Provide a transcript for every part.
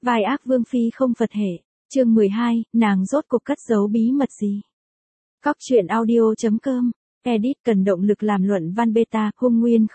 Vai ác vương phi không Phật hệ. Chương 12, nàng rốt cuộc cất giấu bí mật gì? Cóc truyện audio.com. Edit cần động lực làm luận văn beta. Hung Nguyên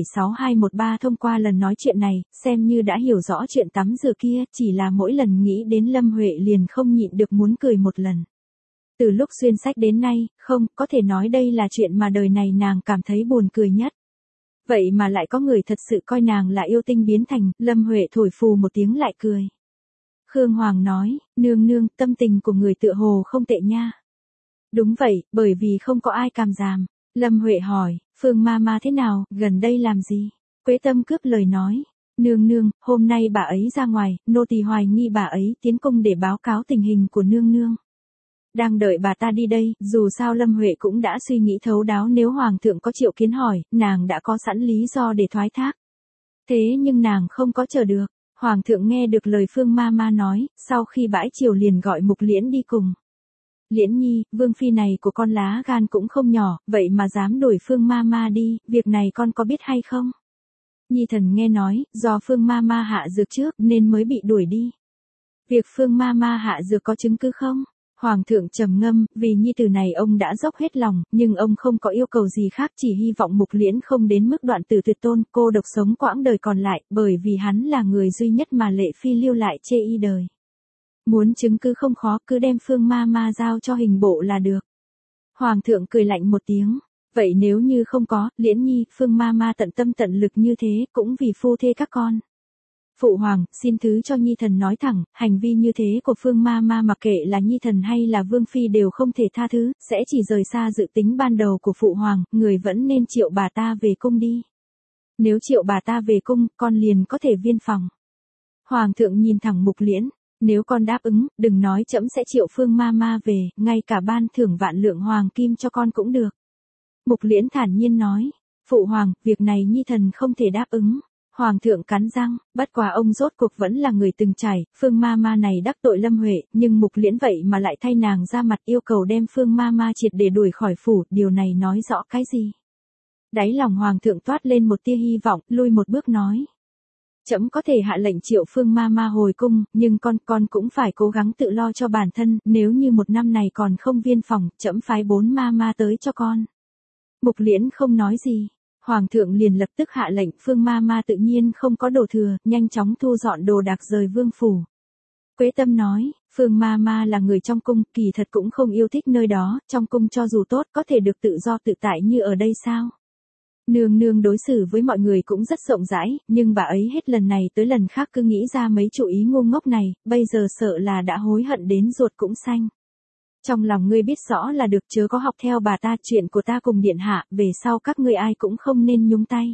076213 thông qua lần nói chuyện này, xem như đã hiểu rõ chuyện tắm rửa kia, chỉ là mỗi lần nghĩ đến Lâm Huệ liền không nhịn được muốn cười một lần. Từ lúc xuyên sách đến nay, không, có thể nói đây là chuyện mà đời này nàng cảm thấy buồn cười nhất. Vậy mà lại có người thật sự coi nàng là yêu tinh biến thành. Lâm Huệ thổi phù một tiếng lại cười. Khương Hoàng nói, nương nương, tâm tình của người tựa hồ không tệ nha. Đúng vậy, bởi vì không có ai càm giảm. Lâm Huệ hỏi, Phương Mama thế nào, gần đây làm gì? Quế Tâm cướp lời nói, nương nương, hôm nay bà ấy ra ngoài, nô tỳ hoài nghi bà ấy tiến cung để báo cáo tình hình của nương nương. Đang đợi bà ta đi đây, dù sao Lâm Huệ cũng đã suy nghĩ thấu đáo, nếu Hoàng thượng có triệu kiến hỏi, nàng đã có sẵn lý do để thoái thác. Thế nhưng nàng không có chờ được. Hoàng thượng nghe được lời Phương Mama nói, sau khi bãi triều liền gọi Mục Liễn đi cùng. Liễn nhi, vương phi này của con lá gan cũng không nhỏ, vậy mà dám đuổi Phương Mama đi, việc này con có biết hay không? Nhi thần nghe nói, do Phương Mama hạ dược trước nên mới bị đuổi đi. Việc Phương Mama hạ dược có chứng cứ không? Hoàng thượng trầm ngâm, vì nhi tử này ông đã dốc hết lòng, nhưng ông không có yêu cầu gì khác, chỉ hy vọng Mục Liễn không đến mức đoạn tử tuyệt tôn, cô độc sống quãng đời còn lại, bởi vì hắn là người duy nhất mà Lệ Phi lưu lại chê y đời. Muốn chứng cứ không khó, cứ đem Phương Mama giao cho hình bộ là được. Hoàng thượng cười lạnh một tiếng, vậy nếu như không có, Liễn nhi, Phương Mama tận tâm tận lực như thế, cũng vì phu thê các con. Phụ hoàng, xin thứ cho nhi thần nói thẳng, hành vi như thế của Phương Mama mặc kệ là nhi thần hay là vương phi đều không thể tha thứ, sẽ chỉ rời xa dự tính ban đầu của phụ hoàng, người vẫn nên triệu bà ta về cung đi. Nếu triệu bà ta về cung, con liền có thể viên phòng. Hoàng thượng nhìn thẳng Mục Liễn, nếu con đáp ứng, đừng nói trẫm sẽ triệu Phương Mama về, ngay cả ban thưởng vạn lượng hoàng kim cho con cũng được. Mục Liễn thản nhiên nói, phụ hoàng, việc này nhi thần không thể đáp ứng. Hoàng thượng cắn răng, bất quá ông rốt cuộc vẫn là người từng trải, Phương Mama này đắc tội Lâm Huệ, nhưng Mục Liễn vậy mà lại thay nàng ra mặt yêu cầu đem Phương Mama triệt để đuổi khỏi phủ, điều này nói rõ cái gì? Đáy lòng Hoàng thượng toát lên một tia hy vọng, lui một bước nói. Trẫm có thể hạ lệnh triệu Phương Mama hồi cung, nhưng con cũng phải cố gắng tự lo cho bản thân, nếu như một năm này còn không viên phòng, trẫm phái 4 Mama tới cho con. Mục Liễn không nói gì. Hoàng thượng liền lập tức hạ lệnh, Phương Mama tự nhiên không có đồ thừa, nhanh chóng thu dọn đồ đạc rời vương phủ. Quế Tâm nói, Phương Mama là người trong cung, kỳ thật cũng không yêu thích nơi đó, trong cung cho dù tốt có thể được tự do tự tại như ở đây sao? Nương nương đối xử với mọi người cũng rất rộng rãi, nhưng bà ấy hết lần này tới lần khác cứ nghĩ ra mấy chủ ý ngu ngốc này, bây giờ sợ là đã hối hận đến ruột cũng xanh. Trong lòng ngươi biết rõ là được, chớ có học theo bà ta, chuyện của ta cùng điện hạ, về sau các ngươi ai cũng không nên nhúng tay.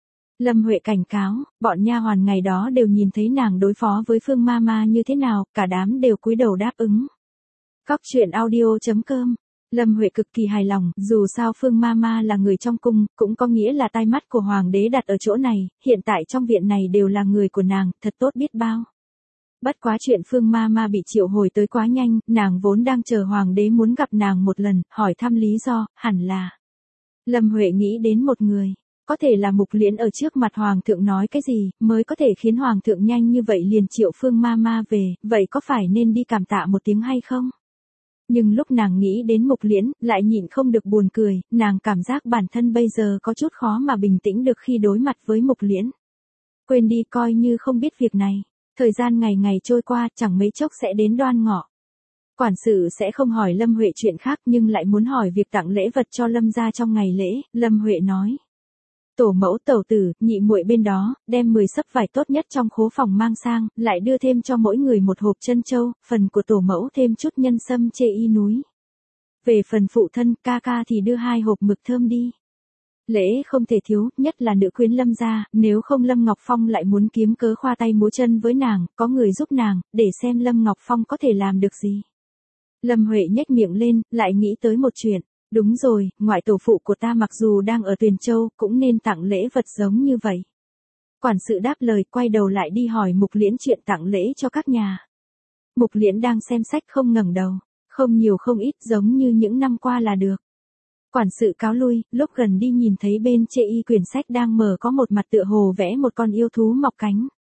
Lâm Huệ cảnh cáo, bọn nha hoàn ngày đó đều nhìn thấy nàng đối phó với Phương Mama như thế nào, cả đám đều cúi đầu đáp ứng. Cóc truyện audio.com. Lâm Huệ cực kỳ hài lòng, dù sao Phương Mama là người trong cung, cũng có nghĩa là tai mắt của hoàng đế đặt ở chỗ này, hiện tại trong viện này đều là người của nàng, thật tốt biết bao. Bất quá chuyện Phương Mama bị triệu hồi tới quá nhanh, nàng vốn đang chờ hoàng đế muốn gặp nàng một lần, hỏi thăm lý do, hẳn là. Lâm Huệ nghĩ đến một người, có thể là Mục Liễn ở trước mặt hoàng thượng nói cái gì, mới có thể khiến hoàng thượng nhanh như vậy liền triệu Phương Mama về, vậy có phải nên đi cảm tạ một tiếng hay không? Nhưng lúc nàng nghĩ đến Mục Liễn, lại nhịn không được buồn cười, nàng cảm giác bản thân bây giờ có chút khó mà bình tĩnh được khi đối mặt với Mục Liễn. Quên đi, coi như không biết việc này. Thời gian ngày ngày trôi qua, chẳng mấy chốc sẽ đến Đoan Ngọ. Quản sự sẽ không hỏi Lâm Huệ chuyện khác nhưng lại muốn hỏi việc tặng lễ vật cho Lâm gia trong ngày lễ. Lâm Huệ nói, tổ mẫu tẩu tử, nhị muội bên đó, đem 10 xấp vải tốt nhất trong khố phòng mang sang, lại đưa thêm cho mỗi người một hộp trân châu, phần của tổ mẫu thêm chút nhân sâm chê y núi. Về phần phụ thân, ca ca thì đưa 2 hộp mực thơm đi. Lễ không thể thiếu, nhất là nữ quyến Lâm gia, nếu không Lâm Ngọc Phong lại muốn kiếm cớ khoa tay múa chân với nàng, có người giúp nàng, để xem Lâm Ngọc Phong có thể làm được gì. Lâm Huệ nhếch miệng lên, lại nghĩ tới một chuyện. Đúng rồi, ngoại tổ phụ của ta mặc dù đang ở Tuyền Châu, cũng nên tặng lễ vật giống như vậy. Quản sự đáp lời, quay đầu lại đi hỏi Mục Liễn chuyện tặng lễ cho các nhà. Mục Liễn đang xem sách không ngẩng đầu, không nhiều không ít giống như những năm qua là được. Quản sự cáo lui, lúc gần đi nhìn thấy bên chê y quyển sách đang mở có một mặt tựa hồ vẽ một con yêu thú mọc cánh.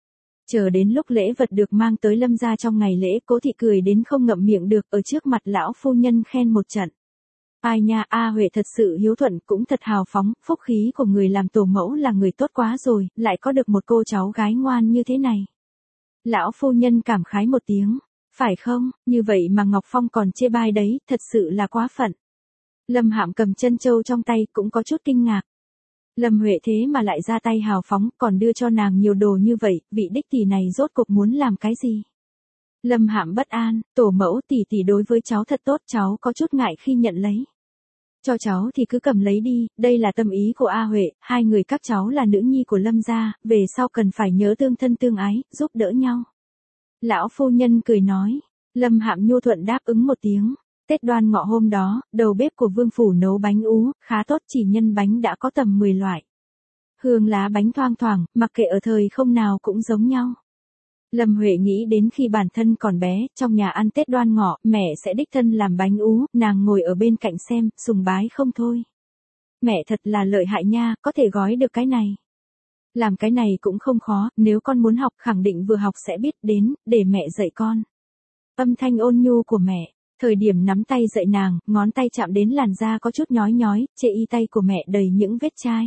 Chờ đến lúc lễ vật được mang tới Lâm gia trong ngày lễ, Cố thị cười đến không ngậm miệng được, ở trước mặt lão phu nhân khen một trận. Ai nha, A Huệ thật sự hiếu thuận, cũng thật hào phóng, phúc khí của người làm tổ mẫu là người tốt quá rồi, lại có được một cô cháu gái ngoan như thế này. Lão phu nhân cảm khái một tiếng, phải không, như vậy mà Ngọc Phong còn chê bai đấy, thật sự là quá phận. Lâm Hạm cầm chân châu trong tay cũng có chút kinh ngạc. Lâm Huệ thế mà lại ra tay hào phóng, còn đưa cho nàng nhiều đồ như vậy, vị đích tỷ này rốt cuộc muốn làm cái gì? Lâm Hạm bất an, tổ mẫu tỷ tỷ đối với cháu thật tốt, cháu có chút ngại khi nhận lấy. Cho cháu thì cứ cầm lấy đi, đây là tâm ý của A Huệ, hai người các cháu là nữ nhi của Lâm gia, về sau cần phải nhớ tương thân tương ái, giúp đỡ nhau. Lão phu nhân cười nói, Lâm Hạm nhu thuận đáp ứng một tiếng. Tết Đoan Ngọ hôm đó, đầu bếp của Vương phủ nấu bánh ú, khá tốt, chỉ nhân bánh đã có tầm 10 loại. Hương lá bánh thoang thoảng, mặc kệ ở thời không nào cũng giống nhau. Lâm Huệ nghĩ đến khi bản thân còn bé, trong nhà ăn Tết Đoan Ngọ, mẹ sẽ đích thân làm bánh ú, nàng ngồi ở bên cạnh xem, sùng bái không thôi. Mẹ thật là lợi hại nha, có thể gói được cái này. Làm cái này cũng không khó, nếu con muốn học khẳng định vừa học sẽ biết, đến, để mẹ dạy con. Âm thanh ôn nhu của mẹ. Thời điểm nắm tay dạy nàng, ngón tay chạm đến làn da có chút nhói nhói, chê y tay của mẹ đầy những vết chai.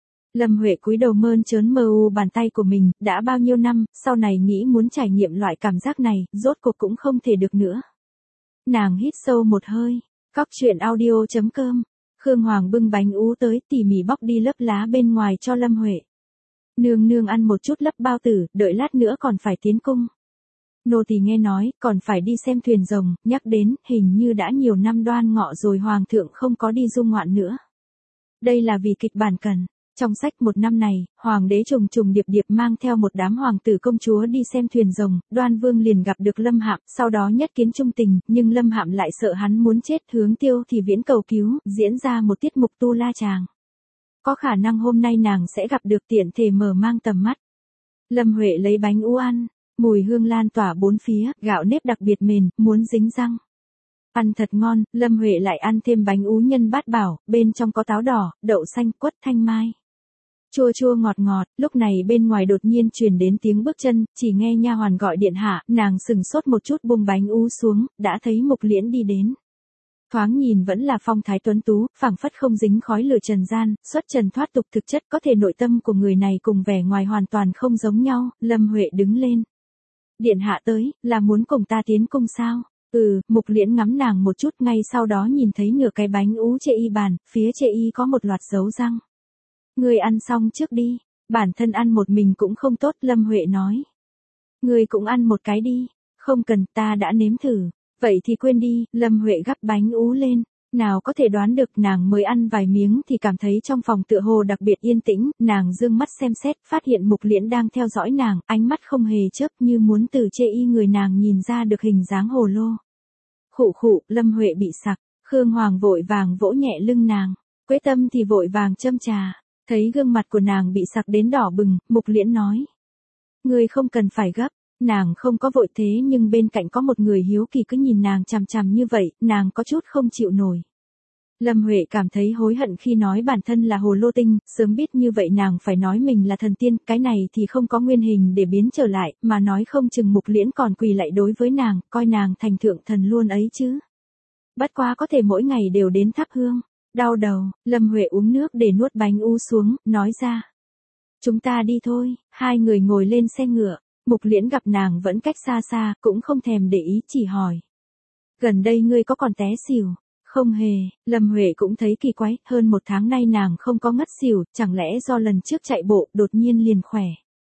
Lâm Huệ cúi đầu mơn trớn mờ u bàn tay của mình, đã bao nhiêu năm, sau này nghĩ muốn trải nghiệm loại cảm giác này, rốt cuộc cũng không thể được nữa. Nàng hít sâu một hơi, cóc truyện audio.com, Khương Hoàng bưng bánh ú tới, tỉ mỉ bóc đi lớp lá bên ngoài cho Lâm Huệ. Nương nương ăn một chút lấp bao tử, đợi lát nữa còn phải tiến cung. Nô tỳ nghe nói, còn phải đi xem thuyền rồng, nhắc đến, hình như đã nhiều năm Đoan Ngọ rồi hoàng thượng không có đi du ngoạn nữa. Đây là vì kịch bản cần. Trong sách một năm này, hoàng đế trùng trùng điệp điệp mang theo một đám hoàng tử công chúa đi xem thuyền rồng, Đoan Vương liền gặp được Lâm Hạm, sau đó nhất kiến trung tình, nhưng Lâm Hạm lại sợ hắn muốn chết, hướng Tiêu thì Viễn cầu cứu, diễn ra một tiết mục tu la chàng. Có khả năng hôm nay nàng sẽ gặp được, tiện thể mở mang tầm mắt. Lâm Huệ lấy bánh ú ăn. Mùi hương lan tỏa bốn phía, gạo nếp đặc biệt mềm, muốn dính răng. Ăn thật ngon, Lâm Huệ lại ăn thêm bánh ú nhân bát bảo, bên trong có táo đỏ, đậu xanh, quất thanh mai. Chua chua ngọt ngọt, lúc này bên ngoài đột nhiên truyền đến tiếng bước chân, chỉ nghe nha hoàn gọi điện hạ, nàng sừng sốt một chút buông bánh ú xuống, đã thấy Mục Liễn đi đến. Thoáng nhìn vẫn là phong thái tuấn tú, phảng phất không dính khói lửa trần gian, xuất trần thoát tục, thực chất có thể nội tâm của người này cùng vẻ ngoài hoàn toàn không giống nhau. Lâm Huệ đứng lên. Điện hạ tới, là muốn cùng ta tiến cung sao? Mục Liễn ngắm nàng một chút, ngay sau đó nhìn thấy nửa cái bánh ú chê y bàn, phía chê y có một loạt dấu răng. Ngươi ăn xong trước đi, bản thân ăn một mình cũng không tốt, Lâm Huệ nói. Ngươi cũng ăn một cái đi, không cần, ta đã nếm thử. Vậy thì quên đi, Lâm Huệ gắp bánh ú lên. Nào có thể đoán được, nàng mới ăn vài miếng thì cảm thấy trong phòng tựa hồ đặc biệt yên tĩnh, nàng dương mắt xem xét, phát hiện Mục Liễn đang theo dõi nàng, ánh mắt không hề chớp, như muốn từ chê y người nàng nhìn ra được hình dáng hồ lô. Khụ khụ, Lâm Huệ bị sặc, Khương Hoàng vội vàng vỗ nhẹ lưng nàng, Quế Tâm thì vội vàng châm trà, thấy gương mặt của nàng bị sặc đến đỏ bừng, Mục Liễn nói. Ngươi không cần phải gấp. Nàng không có vội, thế nhưng bên cạnh có một người hiếu kỳ cứ nhìn nàng chằm chằm như vậy, nàng có chút không chịu nổi. Lâm Huệ cảm thấy hối hận khi nói bản thân là hồ lô tinh, sớm biết như vậy nàng phải nói mình là thần tiên, cái này thì không có nguyên hình để biến trở lại, mà nói không chừng Mục Liễn còn quỳ lại đối với nàng, coi nàng thành thượng thần luôn ấy chứ. Bất quá có thể mỗi ngày đều đến thắp hương. Đau đầu, Lâm Huệ uống nước để nuốt bánh ú xuống, nói ra. Chúng ta đi thôi, hai người ngồi lên xe ngựa. Mục Liễn gặp nàng vẫn cách xa xa, cũng không thèm để ý, chỉ hỏi. Gần đây ngươi có còn té xỉu? Không hề, Lâm Huệ cũng thấy kỳ quái, hơn một tháng nay nàng không có ngất xỉu, chẳng lẽ do lần trước chạy bộ đột nhiên liền khỏe.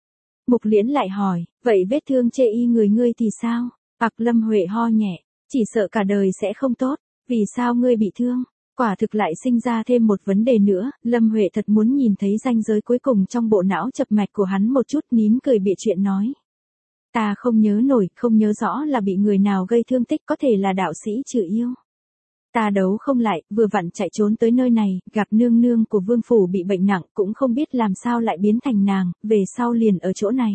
Mục Liễn lại hỏi, vậy vết thương chê y người ngươi thì sao? Lâm Huệ ho nhẹ, chỉ sợ cả đời sẽ không tốt, vì sao ngươi bị thương? Quả thực lại sinh ra thêm một vấn đề nữa, Lâm Huệ thật muốn nhìn thấy ranh giới cuối cùng trong bộ não chập mạch của hắn một chút, nín cười bịa chuyện nói. Ta không nhớ nổi, không nhớ rõ là bị người nào gây thương tích, có thể là đạo sĩ trừ yêu. Ta đấu không lại, vừa vặn chạy trốn tới nơi này, gặp nương nương của Vương phủ bị bệnh nặng, cũng không biết làm sao lại biến thành nàng, về sau liền ở chỗ này.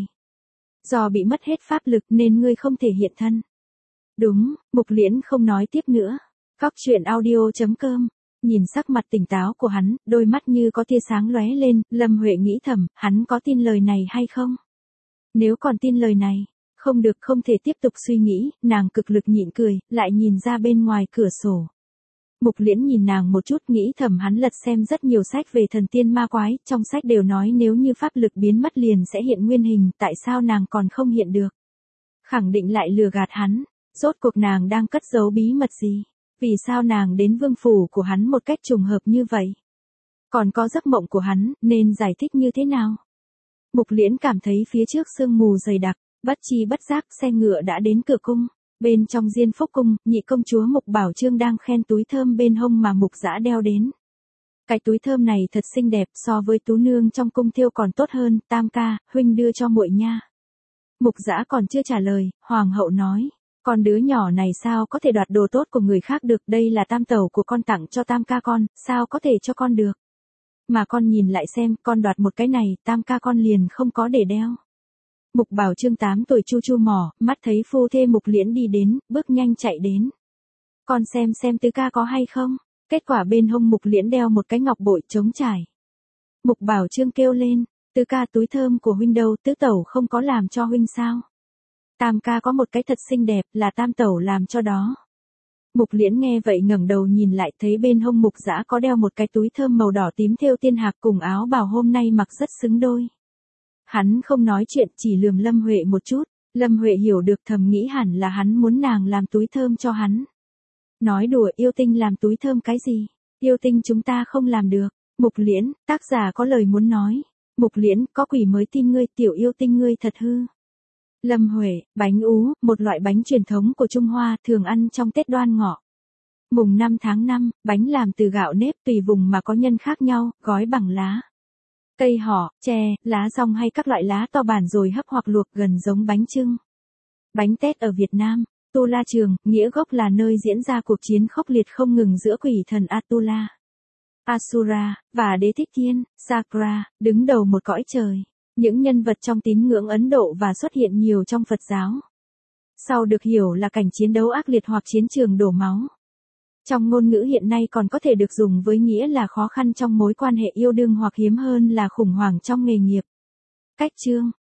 Do bị mất hết pháp lực nên ngươi không thể hiện thân. Đúng, Mục Liễn không nói tiếp nữa. Cóc truyện audio.com. Nhìn sắc mặt tỉnh táo của hắn, đôi mắt như có tia sáng lóe lên, Lâm Huệ nghĩ thầm, hắn có tin lời này hay không? Nếu còn tin lời này, không được, không thể tiếp tục suy nghĩ, nàng cực lực nhịn cười, lại nhìn ra bên ngoài cửa sổ. Mục Liễn nhìn nàng một chút, nghĩ thầm hắn lật xem rất nhiều sách về thần tiên ma quái, trong sách đều nói nếu như pháp lực biến mất liền sẽ hiện nguyên hình, tại sao nàng còn không hiện được? Khẳng định lại lừa gạt hắn, rốt cuộc nàng đang cất giấu bí mật gì? Vì sao nàng đến vương phủ của hắn một cách trùng hợp như vậy? Còn có giấc mộng của hắn, nên giải thích như thế nào? Mục Liễn cảm thấy phía trước sương mù dày đặc, bất chi bất giác xe ngựa đã đến cửa cung. Bên trong Diên Phúc cung, nhị công chúa Mục Bảo Chương đang khen túi thơm bên hông mà Mục Dã đeo đến. Cái túi thơm này thật xinh đẹp, so với tú nương trong cung thêu còn tốt hơn, Tam ca, huynh đưa cho muội nha. Mục Dã còn chưa trả lời, hoàng hậu nói, con đứa nhỏ này sao có thể đoạt đồ tốt của người khác được, đây là tam tẩu của con tặng cho Tam ca con, sao có thể cho con được. Mà con nhìn lại xem, con đoạt một cái này, Tam ca con liền không có để đeo. Mục Bảo Chương 8 tuổi chu chu mỏ, mắt thấy phu thê Mục Liễn đi đến, bước nhanh chạy đến. Con xem tứ ca có hay không? Kết quả bên hông Mục Liễn đeo một cái ngọc bội trống trải. Mục Bảo Chương kêu lên, tứ ca túi thơm của huynh đâu, tứ tẩu không có làm cho huynh sao? Tam ca có một cái thật xinh đẹp, là tam tẩu làm cho đó. Mục Liễn nghe vậy ngẩng đầu nhìn lại, thấy bên hông Mục Dã có đeo một cái túi thơm màu đỏ tím thêu tiên hạc cùng áo bào hôm nay mặc rất xứng đôi. Hắn không nói chuyện, chỉ lườm Lâm Huệ một chút, Lâm Huệ hiểu được, thầm nghĩ hẳn là hắn muốn nàng làm túi thơm cho hắn. Nói đùa, yêu tinh làm túi thơm cái gì? Yêu tinh chúng ta không làm được. Mục Liễn, tác giả có lời muốn nói. Mục Liễn, có quỷ mới tin ngươi, tiểu yêu tinh ngươi thật hư. Lâm Huệ, bánh ú, một loại bánh truyền thống của Trung Hoa, thường ăn trong Tết Đoan Ngọ. Mùng 5 tháng 5, bánh làm từ gạo nếp, tùy vùng mà có nhân khác nhau, gói bằng lá cây họ, tre, lá rong hay các loại lá to bản rồi hấp hoặc luộc, gần giống bánh chưng. Bánh tét ở Việt Nam, Tu La Trường, nghĩa gốc là nơi diễn ra cuộc chiến khốc liệt không ngừng giữa quỷ thần Atula, Asura, và đế thích thiên, Sakra, đứng đầu một cõi trời. Những nhân vật trong tín ngưỡng Ấn Độ và xuất hiện nhiều trong Phật giáo. Sau được hiểu là cảnh chiến đấu ác liệt hoặc chiến trường đổ máu. Trong ngôn ngữ hiện nay còn có thể được dùng với nghĩa là khó khăn trong mối quan hệ yêu đương hoặc hiếm hơn là khủng hoảng trong nghề nghiệp. Cách chương